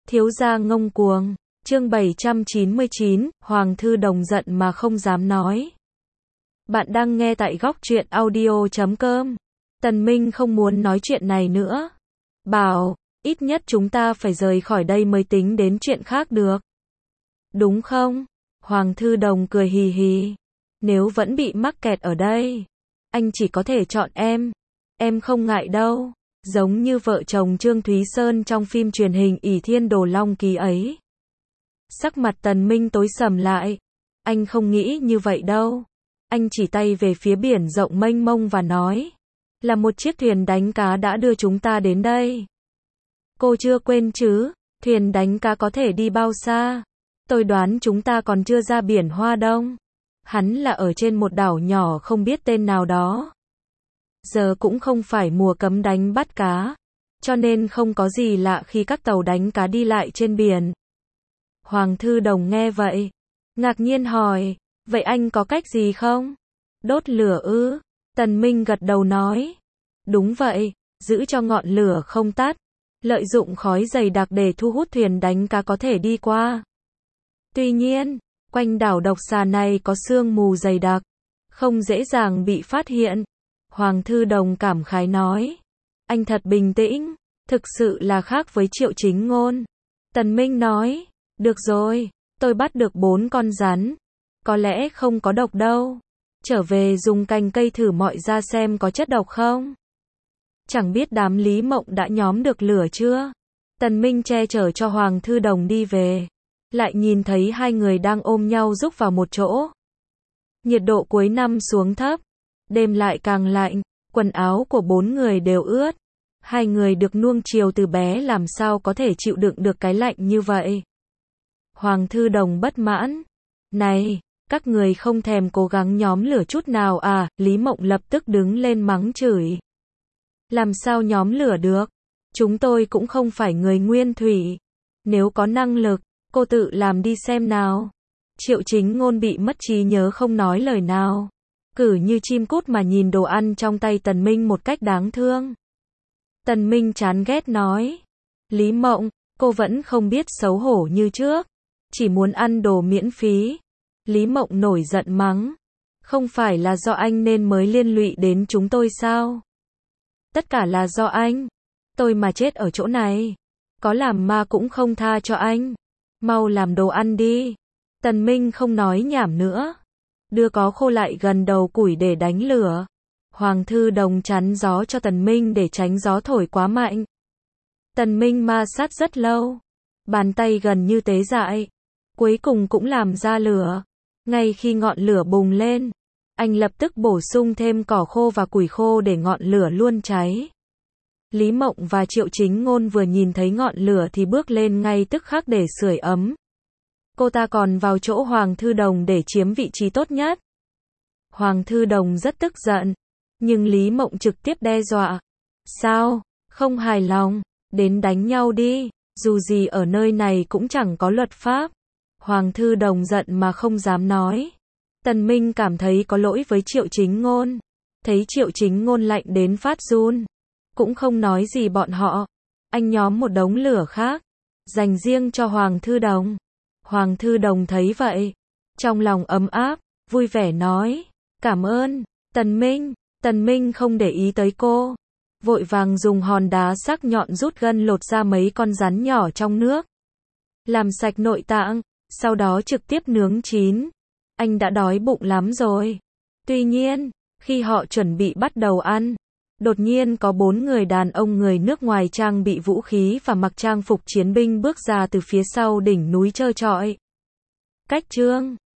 Thiếu gia ngông cuồng. Chương 799, Hoàng Thư Đồng giận mà không dám nói. Bạn đang nghe tại góc truyện audio.com. Tần Minh không muốn nói chuyện này nữa. Bảo, ít nhất chúng ta phải rời khỏi đây mới tính đến chuyện khác được. Đúng không? Hoàng Thư Đồng cười hì hì. Nếu vẫn bị mắc kẹt ở đây, anh chỉ có thể chọn em. Em không ngại đâu. Giống như vợ chồng Trương Thúy Sơn trong phim truyền hình ỷ Thiên Đồ Long Ký ấy. Sắc mặt Tần Minh tối sầm lại. Anh không nghĩ như vậy đâu. Anh chỉ tay về phía biển rộng mênh mông và nói. Là một chiếc thuyền đánh cá đã đưa chúng ta đến đây. Cô chưa quên chứ? Thuyền đánh cá có thể đi bao xa? Tôi đoán chúng ta còn chưa ra biển Hoa Đông. Hắn là ở trên một đảo nhỏ không biết tên nào đó. Giờ cũng không phải mùa cấm đánh bắt cá, cho nên không có gì lạ khi các tàu đánh cá đi lại trên biển. Hoàng Thư Đồng nghe vậy, ngạc nhiên hỏi, vậy anh có cách gì không? Đốt lửa ư? Tần Minh gật đầu nói, đúng vậy, giữ cho ngọn lửa không tắt, lợi dụng khói dày đặc để thu hút thuyền đánh cá có thể đi qua. Tuy nhiên, quanh đảo độc xà này có sương mù dày đặc, không dễ dàng bị phát hiện. Hoàng Thư Đồng cảm khái nói, anh thật bình tĩnh, thực sự là khác với Triệu Chính Ngôn. Tần Minh nói, được rồi, tôi bắt được 4 con rắn, có lẽ không có độc đâu, trở về dùng cành cây thử mọi ra xem có chất độc không. Chẳng biết đám Lý Mộng đã nhóm được lửa chưa? Tần Minh che chở cho Hoàng Thư Đồng đi về, lại nhìn thấy hai người đang ôm nhau rúc vào một chỗ. Nhiệt độ cuối năm xuống thấp, đêm lại càng lạnh, quần áo của 4 người đều ướt. Hai người được nuông chiều từ bé làm sao có thể chịu đựng được cái lạnh như vậy. Hoàng Thư Đồng bất mãn. Này, các người không thèm cố gắng nhóm lửa chút nào à? Lý Mộng lập tức đứng lên mắng chửi. Làm sao nhóm lửa được? Chúng tôi cũng không phải người nguyên thủy. Nếu có năng lực, cô tự làm đi xem nào. Triệu Chính Ngôn bị mất trí nhớ không nói lời nào. Cử như chim cút mà nhìn đồ ăn trong tay Tần Minh một cách đáng thương. Tần Minh chán ghét nói. Lý Mộng, cô vẫn không biết xấu hổ như trước. Chỉ muốn ăn đồ miễn phí. Lý Mộng nổi giận mắng. Không phải là do anh nên mới liên lụy đến chúng tôi sao? Tất cả là do anh. Tôi mà chết ở chỗ này, có làm ma cũng không tha cho anh. Mau làm đồ ăn đi. Tần Minh không nói nhảm nữa. Đưa có khô lại gần đầu củi để đánh lửa. Hoàng Thư Đồng chắn gió cho Tần Minh để tránh gió thổi quá mạnh. Tần Minh ma sát rất lâu. Bàn tay gần như tế dại. Cuối cùng cũng làm ra lửa. Ngay khi ngọn lửa bùng lên, anh lập tức bổ sung thêm cỏ khô và củi khô để ngọn lửa luôn cháy. Lý Mộng và Triệu Chính Ngôn vừa nhìn thấy ngọn lửa thì bước lên ngay tức khắc để sưởi ấm. Cô ta còn vào chỗ Hoàng Thư Đồng để chiếm vị trí tốt nhất. Hoàng Thư Đồng rất tức giận, nhưng Lý Mộng trực tiếp đe dọa. Sao? Không hài lòng? Đến đánh nhau đi, dù gì ở nơi này cũng chẳng có luật pháp. Hoàng Thư Đồng giận mà không dám nói. Tần Minh cảm thấy có lỗi với Triệu Chính Ngôn. Thấy Triệu Chính Ngôn lạnh đến phát run, cũng không nói gì bọn họ. Anh nhóm một đống lửa khác, dành riêng cho Hoàng Thư Đồng. Hoàng Thư Đồng thấy vậy, trong lòng ấm áp, vui vẻ nói, cảm ơn, Tần Minh. Tần Minh không để ý tới cô, vội vàng dùng hòn đá sắc nhọn rút gân lột ra mấy con rắn nhỏ trong nước. Làm sạch nội tạng, sau đó trực tiếp nướng chín. Anh đã đói bụng lắm rồi. Tuy nhiên, khi họ chuẩn bị bắt đầu ăn, đột nhiên có 4 người đàn ông người nước ngoài trang bị vũ khí và mặc trang phục chiến binh bước ra từ phía sau đỉnh núi trơ trọi. Cách Trương